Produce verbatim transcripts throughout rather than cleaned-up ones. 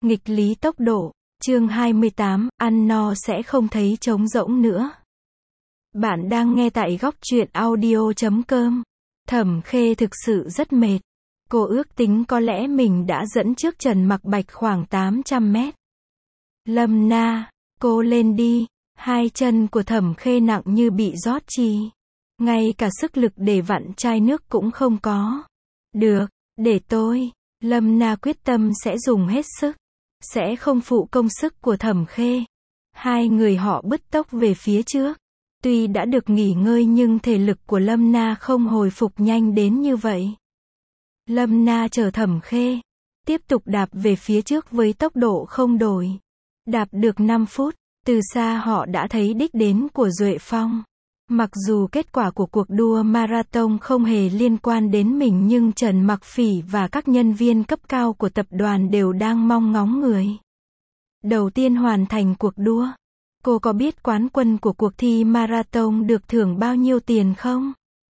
Nghịch lý tốc độ. Chương hai mươi tám, ăn no sẽ không thấy trống rỗng nữa. Bạn đang nghe tại góc truyện audio chấm com. Thẩm Khê thực sự rất mệt. Cô ước tính có lẽ mình đã dẫn trước Trần Mặc Bạch khoảng tám trăm mét. Lâm Na, cô lên đi. Hai chân của Thẩm Khê nặng như bị rót chì. Ngay cả sức lực để vặn chai nước cũng không có. Được, để tôi. Lâm Na quyết tâm sẽ dùng hết sức. Sẽ không phụ công sức của Thẩm Khê. Hai người họ bứt tốc về phía trước. Tuy đã được nghỉ ngơi nhưng thể lực của Lâm Na không hồi phục nhanh đến như vậy. Lâm Na chở Thẩm Khê. Tiếp tục đạp về phía trước với tốc độ không đổi. Đạp được năm phút, từ xa họ đã thấy đích đến của Duệ Phong. Mặc dù kết quả của cuộc đua marathon không hề liên quan đến mình nhưng Trần Mặc Phỉ và các nhân viên cấp cao của tập đoàn đều đang mong ngóng người đầu tiên hoàn thành cuộc đua. Cô có biết quán quân của cuộc thi marathon được thưởng bao nhiêu tiền không?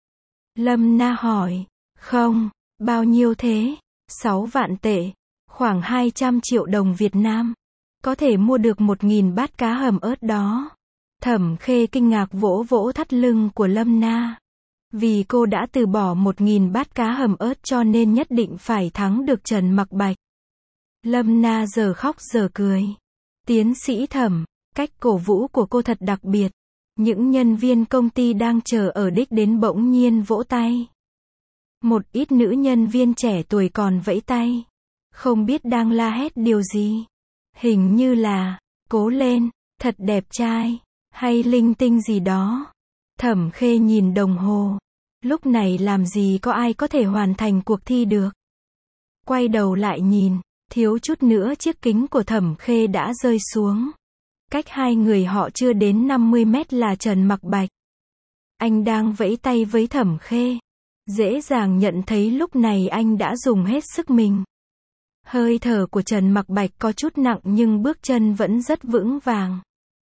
Lâm Na hỏi. Không, bao nhiêu thế? sáu vạn tệ, khoảng hai trăm triệu đồng Việt Nam. Có thể mua được một nghìn bát cá hầm ớt đó. Thẩm Khê kinh ngạc vỗ vỗ thắt lưng của Lâm Na. Vì cô đã từ bỏ một nghìn bát cá hầm ớt cho nên nhất định phải thắng được Trần Mặc Bạch. Lâm Na giờ khóc giờ cười. Tiến sĩ Thẩm, cách cổ vũ của cô thật đặc biệt. Những nhân viên công ty đang chờ ở đích đến bỗng nhiên vỗ tay. Một ít nữ nhân viên trẻ tuổi còn vẫy tay. Không biết đang la hét điều gì. Hình như là, cố lên, thật đẹp trai. Hay linh tinh gì đó. Thẩm Khê nhìn đồng hồ. Lúc này làm gì có ai có thể hoàn thành cuộc thi được. Quay đầu lại nhìn, thiếu chút nữa chiếc kính của Thẩm Khê đã rơi xuống. Cách hai người họ chưa đến năm mươi mét là Trần Mặc Bạch. Anh đang vẫy tay với Thẩm Khê. Dễ dàng nhận thấy lúc này anh đã dùng hết sức mình. Hơi thở của Trần Mặc Bạch có chút nặng nhưng bước chân vẫn rất vững vàng.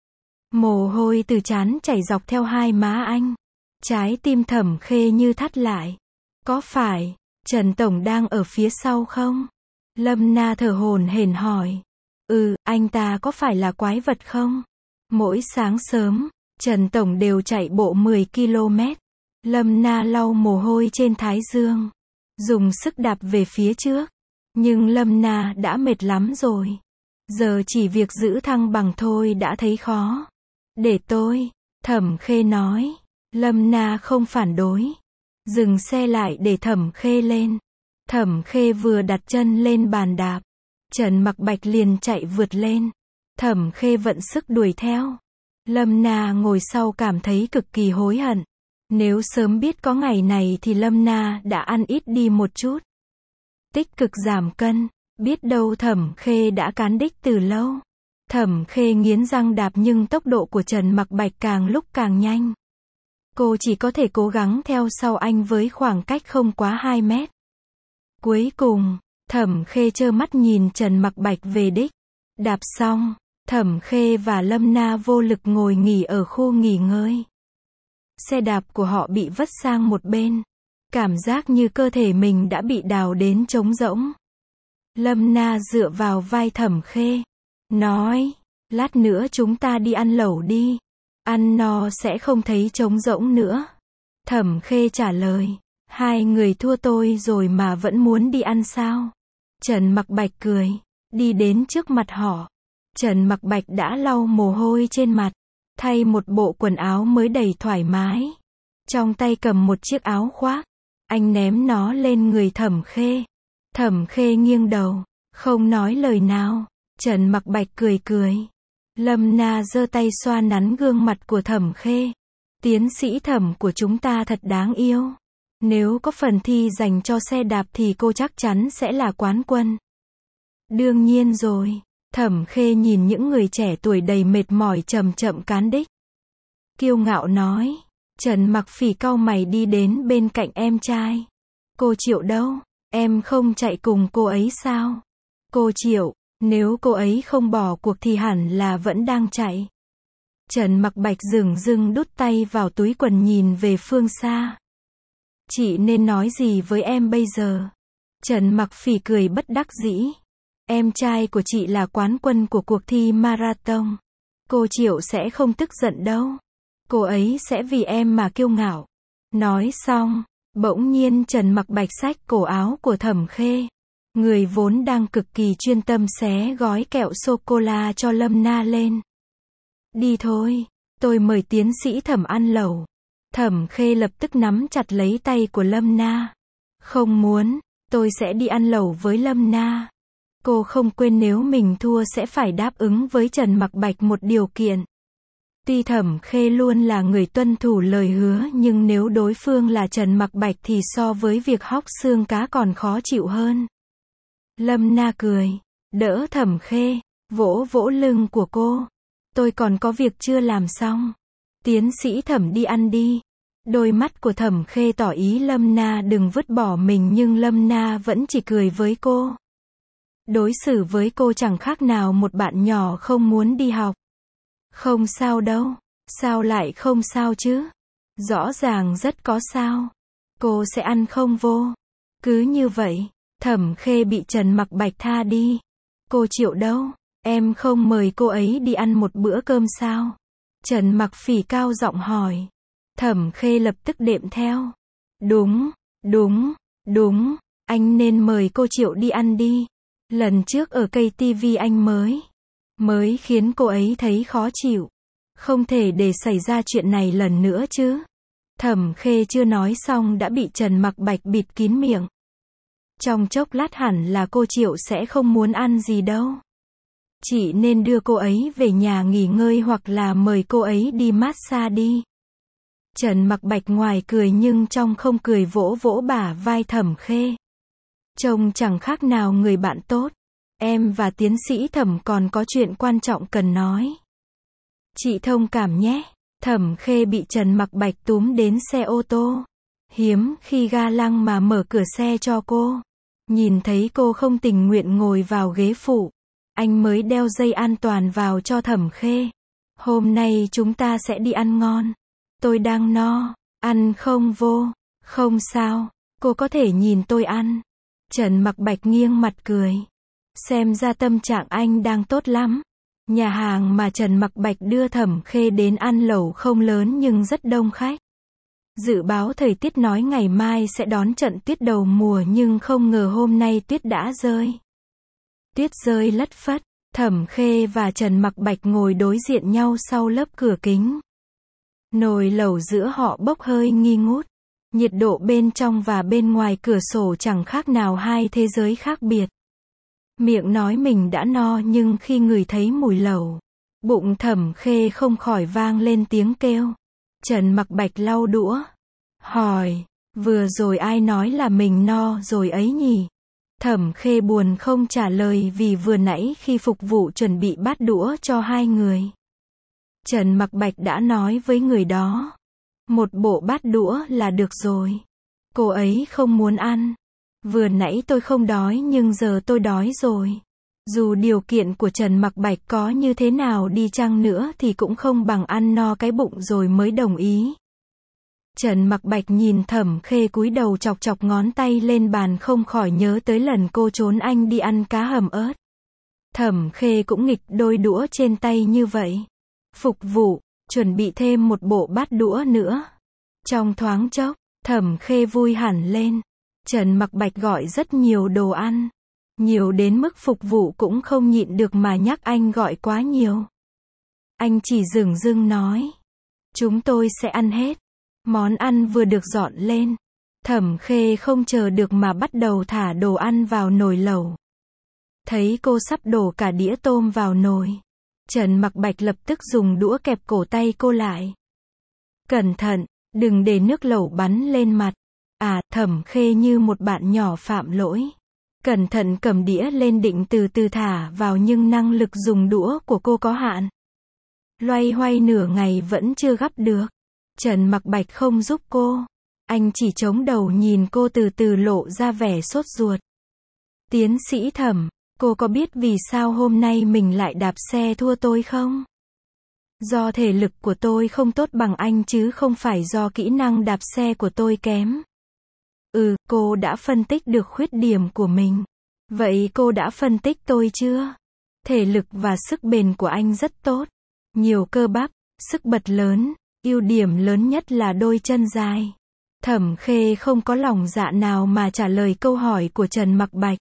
Mồ hôi từ trán chảy dọc theo hai má anh. Trái tim Thẩm Khê như thắt lại. Có phải, Trần Tổng đang ở phía sau không? Lâm Na thở hổn hển hỏi. Ừ, anh ta có phải là quái vật không? Mỗi sáng sớm, Trần Tổng đều chạy bộ mười ki lô mét. Lâm Na lau mồ hôi trên thái dương. Dùng sức đạp về phía trước. Nhưng Lâm Na đã mệt lắm rồi. Giờ chỉ việc giữ thăng bằng thôi đã thấy khó. Để tôi, Thẩm Khê nói. Lâm Na không phản đối. Dừng xe lại để Thẩm Khê lên. Thẩm Khê vừa đặt chân lên bàn đạp. Trần Mặc Bạch liền chạy vượt lên. Thẩm Khê vận sức đuổi theo. Lâm Na ngồi sau cảm thấy cực kỳ hối hận. Nếu sớm biết có ngày này thì Lâm Na đã ăn ít đi một chút. Tích cực giảm cân. Biết đâu Thẩm Khê đã cán đích từ lâu. Thẩm Khê nghiến răng đạp nhưng tốc độ của Trần Mặc Bạch càng lúc càng nhanh. Cô chỉ có thể cố gắng theo sau anh với khoảng cách không quá hai mét. Cuối cùng, Thẩm Khê trơ mắt nhìn Trần Mặc Bạch về đích. Đạp xong, Thẩm Khê và Lâm Na vô lực ngồi nghỉ ở khu nghỉ ngơi. Xe đạp của họ bị vất sang một bên. Cảm giác như cơ thể mình đã bị đào đến trống rỗng. Lâm Na dựa vào vai Thẩm Khê. Nói, lát nữa chúng ta đi ăn lẩu đi. Ăn no sẽ không thấy trống rỗng nữa. Thẩm Khê trả lời. Hai người thua tôi rồi mà vẫn muốn đi ăn sao? Trần Mặc Bạch cười. Đi đến trước mặt họ. Trần Mặc Bạch đã lau mồ hôi trên mặt. Thay một bộ quần áo mới đầy thoải mái. Trong tay cầm một chiếc áo khoác. Anh ném nó lên người Thẩm Khê. Thẩm Khê nghiêng đầu. Không nói lời nào. Trần Mặc Bạch cười cười. Lâm Na giơ tay xoa nắn gương mặt của Thẩm Khê. Tiến sĩ Thẩm của chúng ta thật đáng yêu. Nếu có phần thi dành cho xe đạp thì cô chắc chắn sẽ là quán quân. Đương nhiên rồi. Thẩm Khê nhìn những người trẻ tuổi đầy mệt mỏi chậm chậm cán đích. Kiêu ngạo nói. Trần Mặc Phỉ cau mày đi đến bên cạnh em trai. Cô Triệu đâu? Em không chạy cùng cô ấy sao? Cô Triệu. Nếu cô ấy không bỏ cuộc thì hẳn là vẫn đang chạy. Trần Mặc Bạch dửng dưng đút tay vào túi quần nhìn về phương xa. Chị nên nói gì với em bây giờ? Trần Mặc Phỉ cười bất đắc dĩ. Em trai của chị là quán quân của cuộc thi marathon. Cô Triệu sẽ không tức giận đâu. Cô ấy sẽ vì em mà kiêu ngạo. Nói xong, bỗng nhiên Trần Mặc Bạch xách cổ áo của Thẩm Khê. Người vốn đang cực kỳ chuyên tâm xé gói kẹo sô-cô-la cho Lâm Na lên. Đi thôi, tôi mời tiến sĩ Thẩm ăn lẩu. Thẩm Khê lập tức nắm chặt lấy tay của Lâm Na. Không muốn, tôi sẽ đi ăn lẩu với Lâm Na. Cô không quên nếu mình thua sẽ phải đáp ứng với Trần Mặc Bạch một điều kiện. Tuy Thẩm Khê luôn là người tuân thủ lời hứa nhưng nếu đối phương là Trần Mặc Bạch thì so với việc hóc xương cá còn khó chịu hơn. Lâm Na cười, đỡ Thẩm Khê, vỗ vỗ lưng của cô. Tôi còn có việc chưa làm xong. Tiến sĩ Thẩm đi ăn đi. Đôi mắt của Thẩm Khê tỏ ý Lâm Na đừng vứt bỏ mình nhưng Lâm Na vẫn chỉ cười với cô. Đối xử với cô chẳng khác nào một bạn nhỏ không muốn đi học. Không sao đâu. Sao lại không sao chứ? Rõ ràng rất có sao. Cô sẽ ăn không vô. Cứ như vậy, Thẩm Khê bị Trần Mặc Bạch tha đi. Cô Triệu đâu? Em không mời cô ấy đi ăn một bữa cơm sao? Trần Mặc Phỉ cao giọng hỏi. Thẩm Khê lập tức đệm theo. Đúng, đúng, đúng, anh nên mời cô Triệu đi ăn đi. Lần trước ở cây tivi anh mới, mới khiến cô ấy thấy khó chịu. Không thể để xảy ra chuyện này lần nữa chứ. Thẩm Khê chưa nói xong đã bị Trần Mặc Bạch bịt kín miệng. Trong chốc lát hẳn là cô Triệu sẽ không muốn ăn gì đâu. Chị nên đưa cô ấy về nhà nghỉ ngơi hoặc là mời cô ấy đi massage đi. Trần Mặc Bạch ngoài cười nhưng trong không cười vỗ vỗ bả vai Thẩm Khê. Trông chẳng khác nào người bạn tốt. Em và tiến sĩ Thẩm còn có chuyện quan trọng cần nói. Chị thông cảm nhé. Thẩm Khê bị Trần Mặc Bạch túm đến xe ô tô. Hiếm khi ga lăng mà mở cửa xe cho cô. Nhìn thấy cô không tình nguyện ngồi vào ghế phụ. Anh mới đeo dây an toàn vào cho Thẩm Khê. Hôm nay chúng ta sẽ đi ăn ngon. Tôi đang no. Ăn không vô. Không sao. Cô có thể nhìn tôi ăn. Trần Mặc Bạch nghiêng mặt cười. Xem ra tâm trạng anh đang tốt lắm. Nhà hàng mà Trần Mặc Bạch đưa Thẩm Khê đến ăn lẩu không lớn nhưng rất đông khách. Dự báo thời tiết nói ngày mai sẽ đón trận tuyết đầu mùa nhưng không ngờ hôm nay tuyết đã rơi. Tuyết rơi lất phất, Thẩm Khê và Trần Mặc Bạch ngồi đối diện nhau sau lớp cửa kính. Nồi lẩu giữa họ bốc hơi nghi ngút. Nhiệt độ bên trong và bên ngoài cửa sổ chẳng khác nào hai thế giới khác biệt. Miệng nói mình đã no nhưng khi ngửi thấy mùi lẩu, bụng Thẩm Khê không khỏi vang lên tiếng kêu. Trần Mặc Bạch lau đũa. Hỏi, vừa rồi ai nói là mình no rồi ấy nhỉ? Thẩm Khê buồn không trả lời vì vừa nãy khi phục vụ chuẩn bị bát đũa cho hai người. Trần Mặc Bạch đã nói với người đó. Một bộ bát đũa là được rồi. Cô ấy không muốn ăn. Vừa nãy tôi không đói nhưng giờ tôi đói rồi. Dù điều kiện của Trần Mặc Bạch có như thế nào đi chăng nữa thì cũng không bằng ăn no cái bụng rồi mới đồng ý. Trần Mặc Bạch nhìn Thẩm Khê cúi đầu chọc chọc ngón tay lên bàn không khỏi nhớ tới lần cô trốn anh đi ăn cá hầm ớt. Thẩm Khê cũng nghịch đôi đũa trên tay như vậy. Phục vụ, chuẩn bị thêm một bộ bát đũa nữa. Trong thoáng chốc, Thẩm Khê vui hẳn lên. Trần Mặc Bạch gọi rất nhiều đồ ăn. Nhiều đến mức phục vụ cũng không nhịn được mà nhắc anh gọi quá nhiều. Anh chỉ dửng dưng nói. Chúng tôi sẽ ăn hết. Món ăn vừa được dọn lên. Thẩm Khê không chờ được mà bắt đầu thả đồ ăn vào nồi lẩu. Thấy cô sắp đổ cả đĩa tôm vào nồi. Trần Mặc Bạch lập tức dùng đũa kẹp cổ tay cô lại. Cẩn thận, đừng để nước lẩu bắn lên mặt. À, Thẩm Khê như một bạn nhỏ phạm lỗi. Cẩn thận cầm đĩa lên định từ từ thả vào nhưng năng lực dùng đũa của cô có hạn. Loay hoay nửa ngày vẫn chưa gắp được. Trần Mặc Bạch không giúp cô. Anh chỉ chống đầu nhìn cô từ từ lộ ra vẻ sốt ruột. Tiến sĩ Thẩm, cô có biết vì sao hôm nay mình lại đạp xe thua tôi không? Do thể lực của tôi không tốt bằng anh chứ không phải do kỹ năng đạp xe của tôi kém. Ừ, cô đã phân tích được khuyết điểm của mình. Vậy cô đã phân tích tôi chưa? Thể lực và sức bền của anh rất tốt. Nhiều cơ bắp, sức bật lớn, ưu điểm lớn nhất là đôi chân dài. Thẩm Khê không có lòng dạ nào mà trả lời câu hỏi của Trần Mặc Bạch.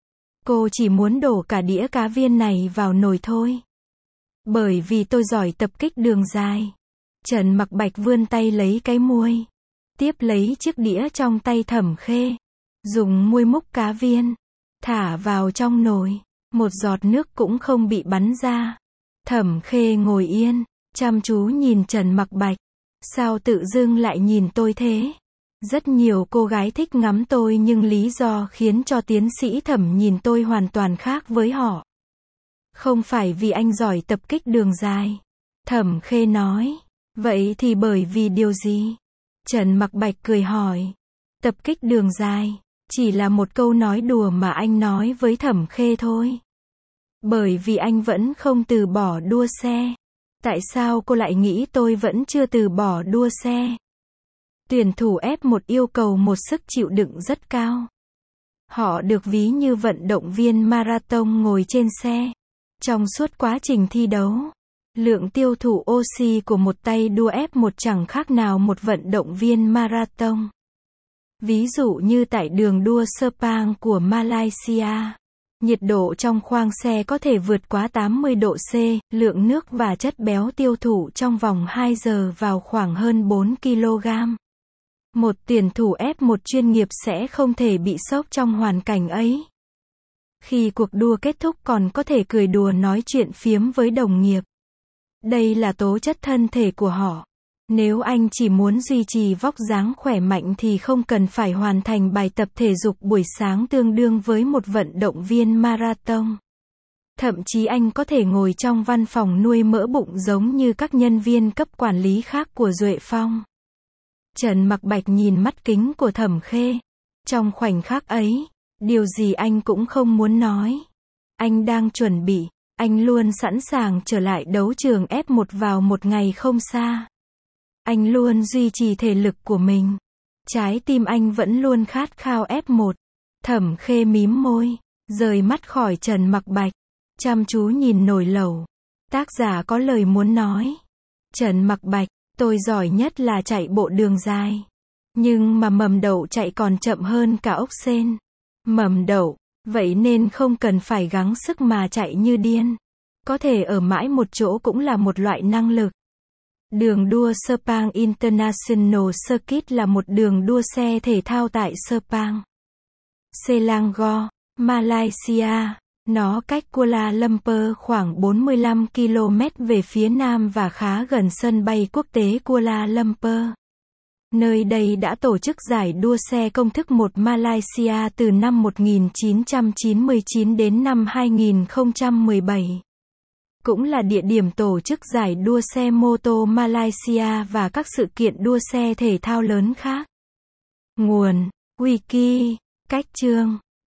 Cô chỉ muốn đổ cả đĩa cá viên này vào nồi thôi. Bởi vì tôi giỏi tập kích đường dài. Trần Mặc Bạch vươn tay lấy cái muôi. Tiếp lấy chiếc đĩa trong tay Thẩm Khê. Dùng muôi múc cá viên. Thả vào trong nồi. Một giọt nước cũng không bị bắn ra. Thẩm Khê ngồi yên, chăm chú nhìn Trần Mặc Bạch. Sao tự dưng lại nhìn tôi thế? Rất nhiều cô gái thích ngắm tôi nhưng lý do khiến cho tiến sĩ Thẩm nhìn tôi hoàn toàn khác với họ. Không phải vì anh giỏi tập kích đường dài. Thẩm Khê nói. Vậy thì bởi vì điều gì? Trần Mặc Bạch cười hỏi. Tập kích đường dài, chỉ là một câu nói đùa mà anh nói với Thẩm Khê thôi. Bởi vì anh vẫn không từ bỏ đua xe. Tại sao cô lại nghĩ tôi vẫn chưa từ bỏ đua xe? Tuyển thủ ép một yêu cầu một sức chịu đựng rất cao. Họ được ví như vận động viên marathon ngồi trên xe. Trong suốt quá trình thi đấu, lượng tiêu thụ oxy của một tay đua ép một chẳng khác nào một vận động viên marathon. Ví dụ như tại đường đua Sepang của Malaysia, nhiệt độ trong khoang xe có thể vượt quá tám mươi độ C, lượng nước và chất béo tiêu thụ trong vòng hai giờ vào khoảng hơn bốn ki lô gam. Một tuyển thủ ép một chuyên nghiệp sẽ không thể bị sốc trong hoàn cảnh ấy. Khi cuộc đua kết thúc còn có thể cười đùa nói chuyện phiếm với đồng nghiệp. Đây là tố chất thân thể của họ. Nếu anh chỉ muốn duy trì vóc dáng khỏe mạnh thì không cần phải hoàn thành bài tập thể dục buổi sáng tương đương với một vận động viên marathon. Thậm chí anh có thể ngồi trong văn phòng nuôi mỡ bụng giống như các nhân viên cấp quản lý khác của Duệ Phong. Trần Mặc Bạch nhìn mắt kính của Thẩm Khê. Trong khoảnh khắc ấy, điều gì anh cũng không muốn nói. Anh đang chuẩn bị, anh luôn sẵn sàng trở lại đấu trường ép một vào một ngày không xa. Anh luôn duy trì thể lực của mình. Trái tim anh vẫn luôn khát khao ép một. Thẩm Khê mím môi, rời mắt khỏi Trần Mặc Bạch, chăm chú nhìn nồi lẩu. Tác giả có lời muốn nói. Trần Mặc Bạch, tôi giỏi nhất là chạy bộ đường dài. Nhưng mà mầm đậu chạy còn chậm hơn cả ốc sên. Mầm đậu, vậy nên không cần phải gắng sức mà chạy như điên. Có thể ở mãi một chỗ cũng là một loại năng lực. Đường đua Sepang International Circuit là một đường đua xe thể thao tại Sepang, Selangor, Malaysia. Nó cách Kuala Lumpur khoảng bốn mươi lăm ki lô mét về phía nam và khá gần sân bay quốc tế Kuala Lumpur. Nơi đây đã tổ chức giải đua xe công thức một Malaysia từ năm một nghìn chín trăm chín mươi chín đến năm hai nghìn không trăm mười bảy. Cũng là địa điểm tổ chức giải đua xe mô tô Malaysia và các sự kiện đua xe thể thao lớn khác. Nguồn: Wiki, cách chương